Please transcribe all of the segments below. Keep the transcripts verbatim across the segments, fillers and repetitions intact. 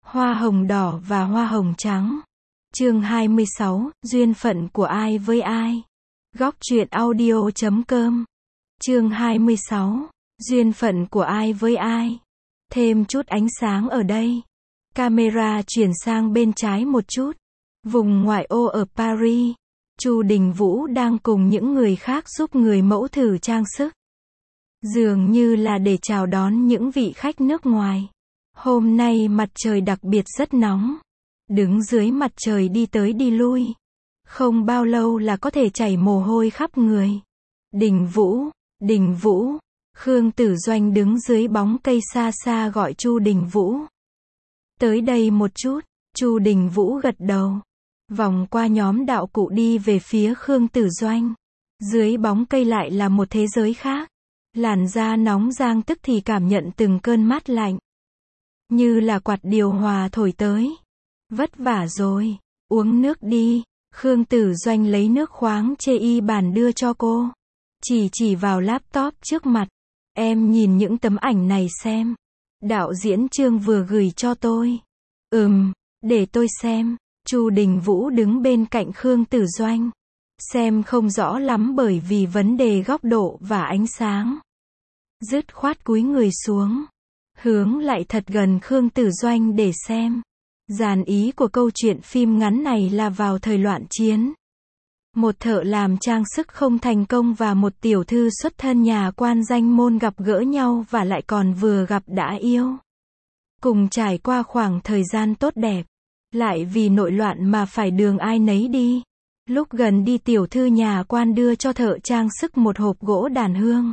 Hoa hồng đỏ và hoa hồng trắng. Chương hai mươi sáu, duyên phận của ai với ai. Góc truyện audio chấm com. Chương hai mươi sáu, duyên phận của ai với ai. Thêm chút ánh sáng ở đây. Camera chuyển sang bên trái một chút. Vùng ngoại ô ở Paris. Chu Đình Vũ đang cùng những người khác giúp người mẫu thử trang sức. Dường như là để chào đón những vị khách nước ngoài. Hôm nay mặt trời đặc biệt rất nóng. Đứng dưới mặt trời đi tới đi lui. Không bao lâu là có thể chảy mồ hôi khắp người. Đình Vũ, Đình Vũ. Khương Tử Doanh đứng dưới bóng cây xa xa gọi Chu Đình Vũ. Tới đây một chút. Chu Đình Vũ gật đầu. Vòng qua nhóm đạo cụ đi về phía Khương Tử Doanh. Dưới bóng cây lại là một thế giới khác. Làn da nóng rang tức thì cảm nhận từng cơn mát lạnh. Như là quạt điều hòa thổi tới. Vất vả rồi. Uống nước đi. Khương Tử Doanh lấy nước khoáng chê y bàn đưa cho cô. Chỉ chỉ vào laptop trước mặt. Em nhìn những tấm ảnh này xem. Đạo diễn Trương vừa gửi cho tôi. Ừm, để tôi xem. Chu Đình Vũ đứng bên cạnh Khương Tử Doanh. Xem không rõ lắm bởi vì vấn đề góc độ và ánh sáng. Dứt khoát cúi người xuống. Hướng lại thật gần Khương Tử Doanh để xem. Dàn ý của câu chuyện phim ngắn này là vào thời loạn chiến. Một thợ làm trang sức không thành công và một tiểu thư xuất thân nhà quan danh môn gặp gỡ nhau và lại còn vừa gặp đã yêu. Cùng trải qua khoảng thời gian tốt đẹp. Lại vì nội loạn mà phải đường ai nấy đi. Lúc gần đi tiểu thư nhà quan đưa cho thợ trang sức một hộp gỗ đàn hương.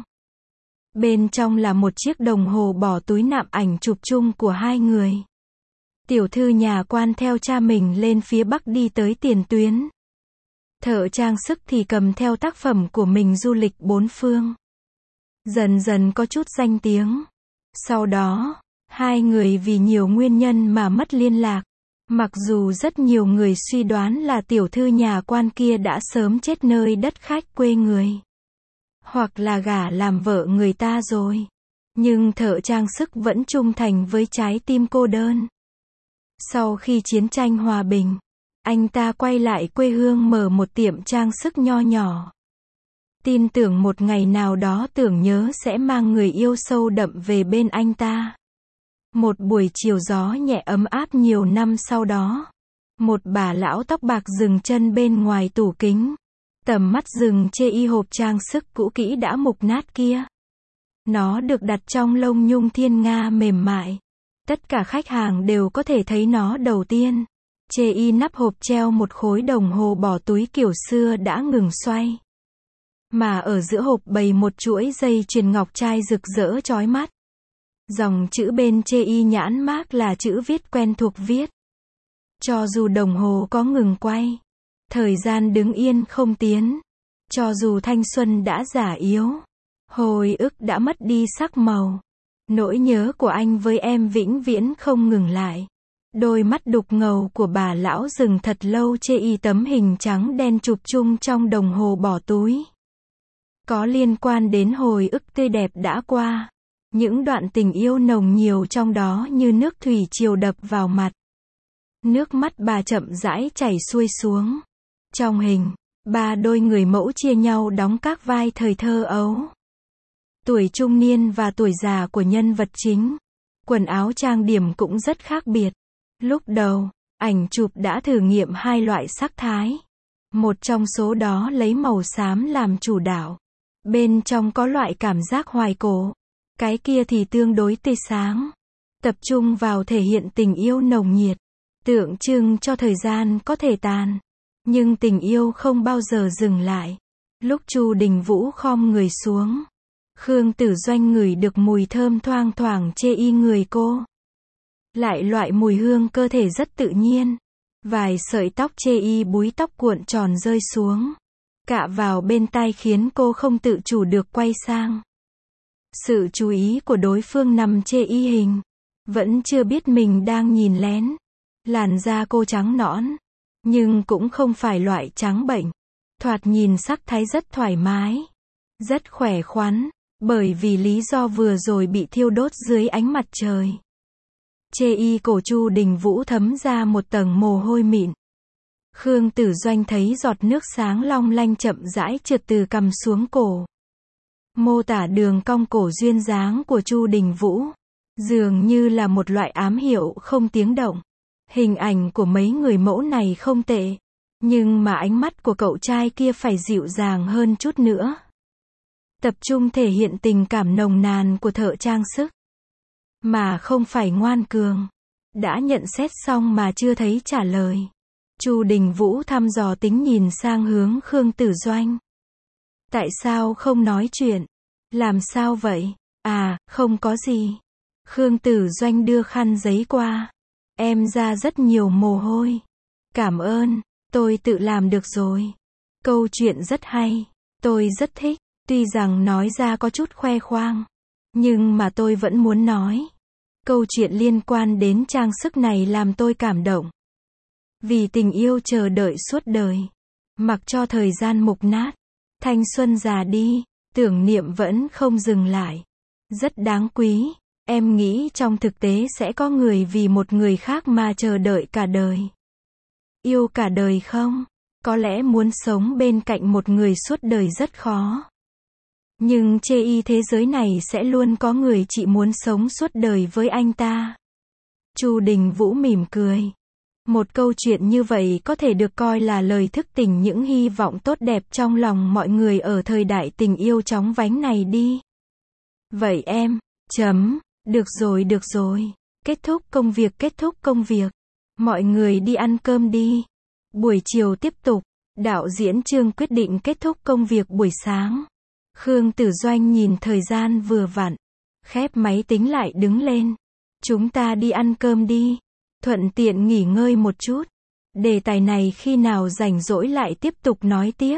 Bên trong là một chiếc đồng hồ bỏ túi nạm ảnh chụp chung của hai người. Tiểu thư nhà quan theo cha mình lên phía Bắc đi tới tiền tuyến. Thợ trang sức thì cầm theo tác phẩm của mình du lịch bốn phương. Dần dần có chút danh tiếng. Sau đó, hai người vì nhiều nguyên nhân mà mất liên lạc. Mặc dù rất nhiều người suy đoán là tiểu thư nhà quan kia đã sớm chết nơi đất khách quê người. Hoặc là gả làm vợ người ta rồi. Nhưng thợ trang sức vẫn trung thành với trái tim cô đơn. Sau khi chiến tranh hòa bình, anh ta quay lại quê hương mở một tiệm trang sức nho nhỏ. Tin tưởng một ngày nào đó tưởng nhớ sẽ mang người yêu sâu đậm về bên anh ta. Một buổi chiều gió nhẹ ấm áp nhiều năm sau đó. Một bà lão tóc bạc dừng chân bên ngoài tủ kính. Tầm mắt dừng chê y hộp trang sức cũ kỹ đã mục nát kia. Nó được đặt trong lông nhung thiên nga mềm mại. Tất cả khách hàng đều có thể thấy nó đầu tiên. Chê y nắp hộp treo một khối đồng hồ bỏ túi kiểu xưa đã ngừng xoay. Mà ở giữa hộp bày một chuỗi dây chuyền ngọc trai rực rỡ chói mắt. Dòng chữ bên chê y nhãn mác là chữ viết quen thuộc viết. Cho dù đồng hồ có ngừng quay. Thời gian đứng yên không tiến. Cho dù thanh xuân đã già yếu. Hồi ức đã mất đi sắc màu. Nỗi nhớ của anh với em vĩnh viễn không ngừng lại. Đôi mắt đục ngầu của bà lão dừng thật lâu chê y tấm hình trắng đen chụp chung trong đồng hồ bỏ túi. Có liên quan đến hồi ức tươi đẹp đã qua. Những đoạn tình yêu nồng nhiều trong đó như nước thủy triều đập vào mặt. Nước mắt bà chậm rãi chảy xuôi xuống. Trong hình, ba đôi người mẫu chia nhau đóng các vai thời thơ ấu. Tuổi trung niên và tuổi già của nhân vật chính. Quần áo trang điểm cũng rất khác biệt. Lúc đầu, ảnh chụp đã thử nghiệm hai loại sắc thái. Một trong số đó lấy màu xám làm chủ đạo. Bên trong có loại cảm giác hoài cổ. Cái kia thì tương đối tươi sáng. Tập trung vào thể hiện tình yêu nồng nhiệt. Tượng trưng cho thời gian có thể tàn. Nhưng tình yêu không bao giờ dừng lại. Lúc Chu Đình Vũ khom người xuống. Khương Tử Doanh ngửi được mùi thơm thoang thoảng chê y người cô. Lại loại mùi hương cơ thể rất tự nhiên. Vài sợi tóc chê y búi tóc cuộn tròn rơi xuống. Cạ vào bên tai khiến cô không tự chủ được quay sang. Sự chú ý của đối phương nằm chê y hình. Vẫn chưa biết mình đang nhìn lén. Làn da cô trắng nõn. Nhưng cũng không phải loại trắng bệnh. Thoạt nhìn sắc thái rất thoải mái. Rất khỏe khoắn. Bởi vì lý do vừa rồi bị thiêu đốt dưới ánh mặt trời. Chê y cổ Chu Đình Vũ thấm ra một tầng mồ hôi mịn. Khương Tử Doanh thấy giọt nước sáng long lanh chậm rãi trượt từ cằm xuống cổ. Mô tả đường cong cổ duyên dáng của Chu Đình Vũ, dường như là một loại ám hiệu không tiếng động. Hình ảnh của mấy người mẫu này không tệ, nhưng mà ánh mắt của cậu trai kia phải dịu dàng hơn chút nữa. Tập trung thể hiện tình cảm nồng nàn của thợ trang sức, mà không phải ngoan cường. Đã nhận xét xong mà chưa thấy trả lời. Chu Đình Vũ thăm dò tính nhìn sang hướng Khương Tử Doanh. Tại sao không nói chuyện? Làm sao vậy? À, không có gì. Khương Tử Doanh đưa khăn giấy qua. Em ra rất nhiều mồ hôi. Cảm ơn, tôi tự làm được rồi. Câu chuyện rất hay. Tôi rất thích. Tuy rằng nói ra có chút khoe khoang, nhưng mà tôi vẫn muốn nói. Câu chuyện liên quan đến trang sức này làm tôi cảm động. Vì tình yêu chờ đợi suốt đời, mặc cho thời gian mục nát, thanh xuân già đi, tưởng niệm vẫn không dừng lại. Rất đáng quý. Em nghĩ trong thực tế sẽ có người vì một người khác mà chờ đợi cả đời. Yêu cả đời không? Có lẽ muốn sống bên cạnh một người suốt đời rất khó. Nhưng chê y thế giới này sẽ luôn có người chị muốn sống suốt đời với anh ta. Chu Đình Vũ mỉm cười. Một câu chuyện như vậy có thể được coi là lời thức tỉnh những hy vọng tốt đẹp trong lòng mọi người ở thời đại tình yêu chóng vánh này đi. Vậy em, chấm, được rồi được rồi, kết thúc công việc kết thúc công việc. Mọi người đi ăn cơm đi. Buổi chiều tiếp tục, đạo diễn Trương quyết định kết thúc công việc buổi sáng. Khương Tử Doanh nhìn thời gian vừa vặn, khép máy tính lại đứng lên. Chúng ta đi ăn cơm đi, thuận tiện nghỉ ngơi một chút. Đề tài này khi nào rảnh rỗi lại tiếp tục nói tiếp.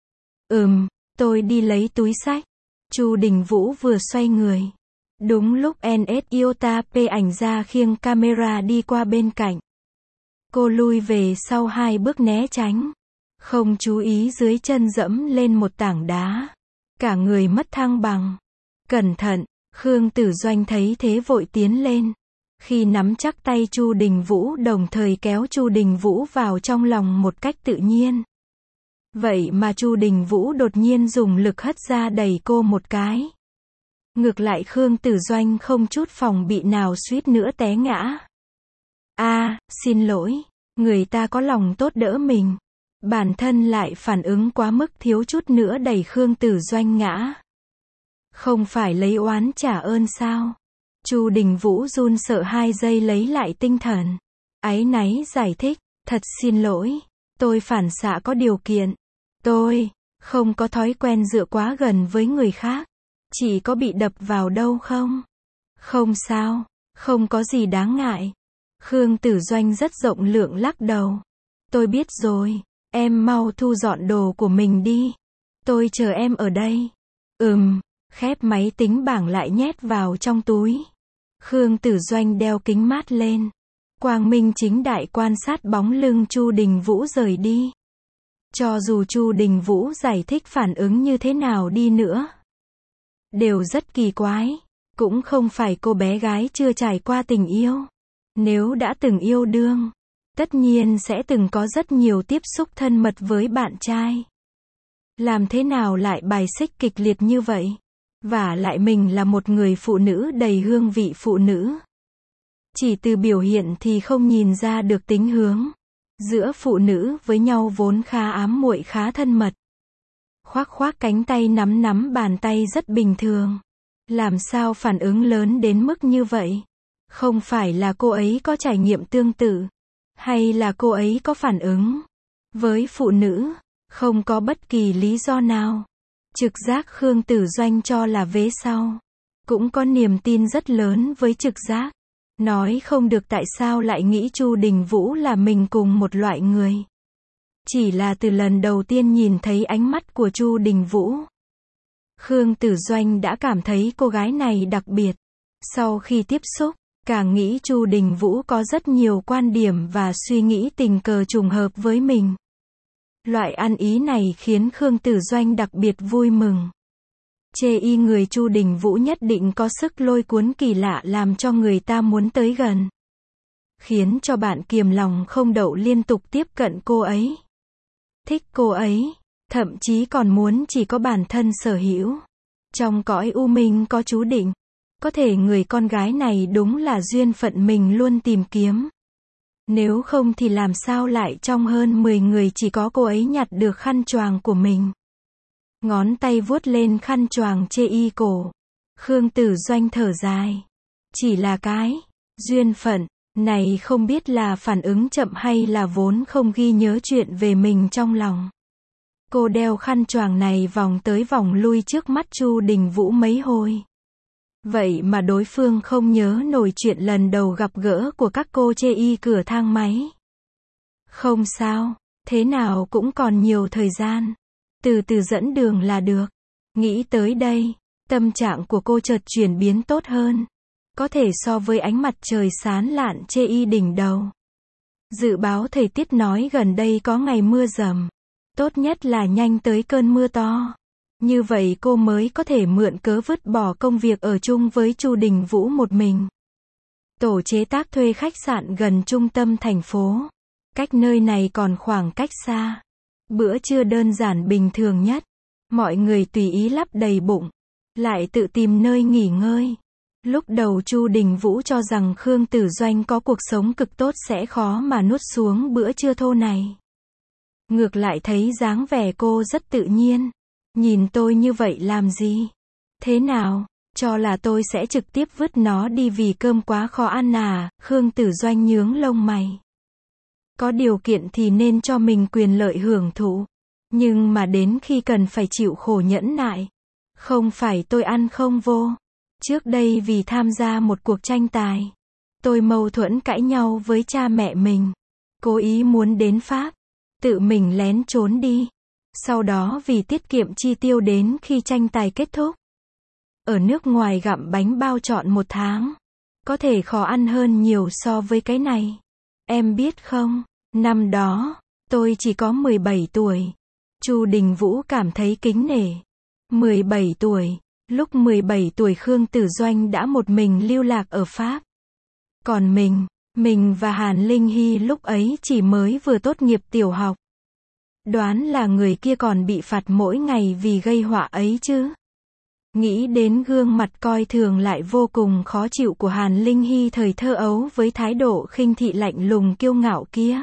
Ừm, tôi đi lấy túi xách. Chu Đình Vũ vừa xoay người. Đúng lúc en ét Iota P ảnh ra khiêng camera đi qua bên cạnh. Cô lui về sau hai bước né tránh. Không chú ý dưới chân dẫm lên một tảng đá. Cả người mất thăng bằng. Cẩn thận, Khương Tử Doanh thấy thế vội tiến lên. Khi nắm chắc tay Chu Đình Vũ đồng thời kéo Chu Đình Vũ vào trong lòng một cách tự nhiên. Vậy mà Chu Đình Vũ đột nhiên dùng lực hất ra đẩy cô một cái. Ngược lại Khương Tử Doanh không chút phòng bị nào suýt nữa té ngã. A, à, xin lỗi, người ta có lòng tốt đỡ mình. Bản thân lại phản ứng quá mức thiếu chút nữa đẩy Khương Tử Doanh ngã. Không phải lấy oán trả ơn sao? Chu Đình Vũ run sợ hai giây lấy lại tinh thần. Áy náy giải thích, thật xin lỗi, tôi phản xạ có điều kiện. Tôi không có thói quen dựa quá gần với người khác. Chỉ có bị đập vào đâu không? Không sao, không có gì đáng ngại. Khương Tử Doanh rất rộng lượng lắc đầu. Tôi biết rồi, em mau thu dọn đồ của mình đi. Tôi chờ em ở đây. Ừm, khép máy tính bảng lại nhét vào trong túi. Khương Tử Doanh đeo kính mát lên. Quang minh chính đại quan sát bóng lưng Chu Đình Vũ rời đi. Cho dù Chu Đình Vũ giải thích phản ứng như thế nào đi nữa, đều rất kỳ quái. Cũng không phải cô bé gái chưa trải qua tình yêu. Nếu đã từng yêu đương, tất nhiên sẽ từng có rất nhiều tiếp xúc thân mật với bạn trai. Làm thế nào lại bài xích kịch liệt như vậy? Và lại mình là một người phụ nữ đầy hương vị phụ nữ. Chỉ từ biểu hiện thì không nhìn ra được tính hướng. Giữa phụ nữ với nhau vốn khá ám muội khá thân mật. Khoác khoác cánh tay nắm nắm bàn tay rất bình thường. Làm sao phản ứng lớn đến mức như vậy? Không phải là cô ấy có trải nghiệm tương tự, hay là cô ấy có phản ứng với phụ nữ, không có bất kỳ lý do nào. Trực giác Khương Tử Doanh cho là vế sau. Cũng có niềm tin rất lớn với trực giác. Nói không được tại sao lại nghĩ Chu Đình Vũ là mình cùng một loại người. Chỉ là từ lần đầu tiên nhìn thấy ánh mắt của Chu Đình Vũ, Khương Tử Doanh đã cảm thấy cô gái này đặc biệt. Sau khi tiếp xúc, càng nghĩ Chu Đình Vũ có rất nhiều quan điểm và suy nghĩ tình cờ trùng hợp với mình. Loại ăn ý này khiến Khương Tử Doanh đặc biệt vui mừng. Chê y người Chu Đình Vũ nhất định có sức lôi cuốn kỳ lạ làm cho người ta muốn tới gần. khiến cho bạn kiềm lòng không đậu liên tục tiếp cận cô ấy. Thích cô ấy, thậm chí còn muốn chỉ có bản thân sở hữu. Trong cõi u minh có chú định, có thể người con gái này đúng là duyên phận mình luôn tìm kiếm. Nếu không thì làm sao lại trong hơn mười người chỉ có cô ấy nhặt được khăn choàng của mình. Ngón tay vuốt lên khăn choàng chê y cổ. Khương Tử Doanh thở dài. Chỉ là cái duyên phận này không biết là phản ứng chậm hay là vốn không ghi nhớ chuyện về mình trong lòng. Cô đeo khăn choàng này vòng tới vòng lui trước mắt Chu Đình Vũ mấy hồi. Vậy mà đối phương không nhớ nổi chuyện lần đầu gặp gỡ của các cô chê y cửa thang máy. Không sao, thế nào cũng còn nhiều thời gian. Từ từ dẫn đường là được. Nghĩ tới đây, tâm trạng của cô chợt chuyển biến tốt hơn. Có thể so với ánh mặt trời sáng lạn chê y đỉnh đầu. Dự báo thời tiết nói gần đây có ngày mưa rầm. Tốt nhất là nhanh tới cơn mưa to. Như vậy cô mới có thể mượn cớ vứt bỏ công việc ở chung với Chu Đình Vũ một mình. Tổ chế tác thuê khách sạn gần trung tâm thành phố. Cách nơi này còn khoảng cách xa. Bữa trưa đơn giản bình thường nhất. Mọi người tùy ý lắp đầy bụng. Lại tự tìm nơi nghỉ ngơi. Lúc đầu Chu Đình Vũ cho rằng Khương Tử Doanh có cuộc sống cực tốt sẽ khó mà nuốt xuống bữa trưa thô này. Ngược lại thấy dáng vẻ cô rất tự nhiên. Nhìn tôi như vậy làm gì? Thế nào? Cho là tôi sẽ trực tiếp vứt nó đi vì cơm quá khó ăn à? Khương Tử Doanh nhướng lông mày. Có điều kiện thì nên cho mình quyền lợi hưởng thụ. Nhưng mà đến khi cần phải chịu khổ nhẫn nại. Không phải tôi ăn không vô. Trước đây vì tham gia một cuộc tranh tài. Tôi mâu thuẫn cãi nhau với cha mẹ mình. Cố ý muốn đến Pháp. Tự mình lén trốn đi. Sau đó vì tiết kiệm chi tiêu đến khi tranh tài kết thúc. Ở nước ngoài gặm bánh bao trọn một tháng. Có thể khó ăn hơn nhiều so với cái này. Em biết không, năm đó, tôi chỉ có mười bảy tuổi. Chu Đình Vũ cảm thấy kính nể. mười bảy tuổi, lúc mười bảy tuổi Khương Tử Doanh đã một mình lưu lạc ở Pháp. Còn mình, mình và Hàn Linh Hy lúc ấy chỉ mới vừa tốt nghiệp tiểu học. Đoán là người kia còn bị phạt mỗi ngày vì gây họa ấy chứ. Nghĩ đến gương mặt coi thường lại vô cùng khó chịu của Hàn Linh Hy thời thơ ấu với thái độ khinh thị lạnh lùng kiêu ngạo kia.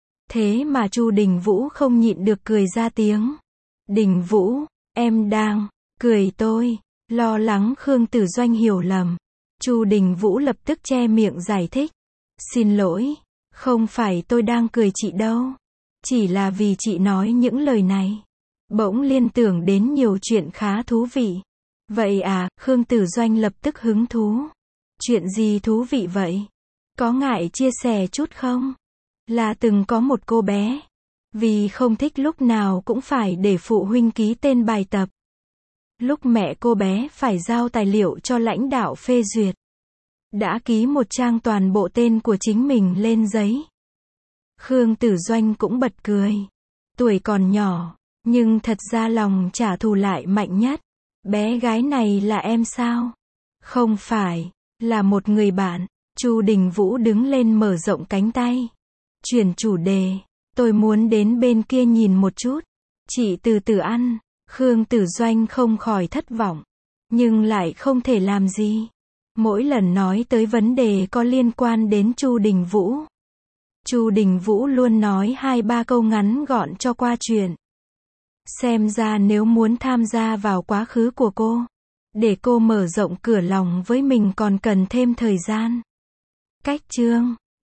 Thế mà Chu Đình Vũ không nhịn được cười ra tiếng. Đình Vũ, em đang cười tôi. Lo lắng Khương Tử Doanh hiểu lầm. Chu Đình Vũ lập tức che miệng giải thích. Xin lỗi, không phải tôi đang cười chị đâu. Chỉ là vì chị nói những lời này. Bỗng liên tưởng đến nhiều chuyện khá thú vị. Vậy à, Khương Tử Doanh lập tức hứng thú. Chuyện gì thú vị vậy? Có ngại chia sẻ chút không? Là từng có một cô bé. Vì không thích lúc nào cũng phải để phụ huynh ký tên bài tập. Lúc mẹ cô bé phải giao tài liệu cho lãnh đạo phê duyệt. Đã ký một trang toàn bộ tên của chính mình lên giấy. Khương Tử Doanh cũng bật cười. Tuổi còn nhỏ, nhưng thật ra lòng trả thù lại mạnh nhất. Bé gái này là em sao? Không phải, là một người bạn. Chu Đình Vũ đứng lên mở rộng cánh tay. Chuyển chủ đề. Tôi muốn đến bên kia nhìn một chút. Chị từ từ ăn. Khương Tử Doanh không khỏi thất vọng. Nhưng lại không thể làm gì. Mỗi lần nói tới vấn đề có liên quan đến Chu Đình Vũ. Chu Đình Vũ luôn nói hai ba câu ngắn gọn cho qua chuyện. Xem ra nếu muốn tham gia vào quá khứ của cô, để cô mở rộng cửa lòng với mình còn cần thêm thời gian. Cách chương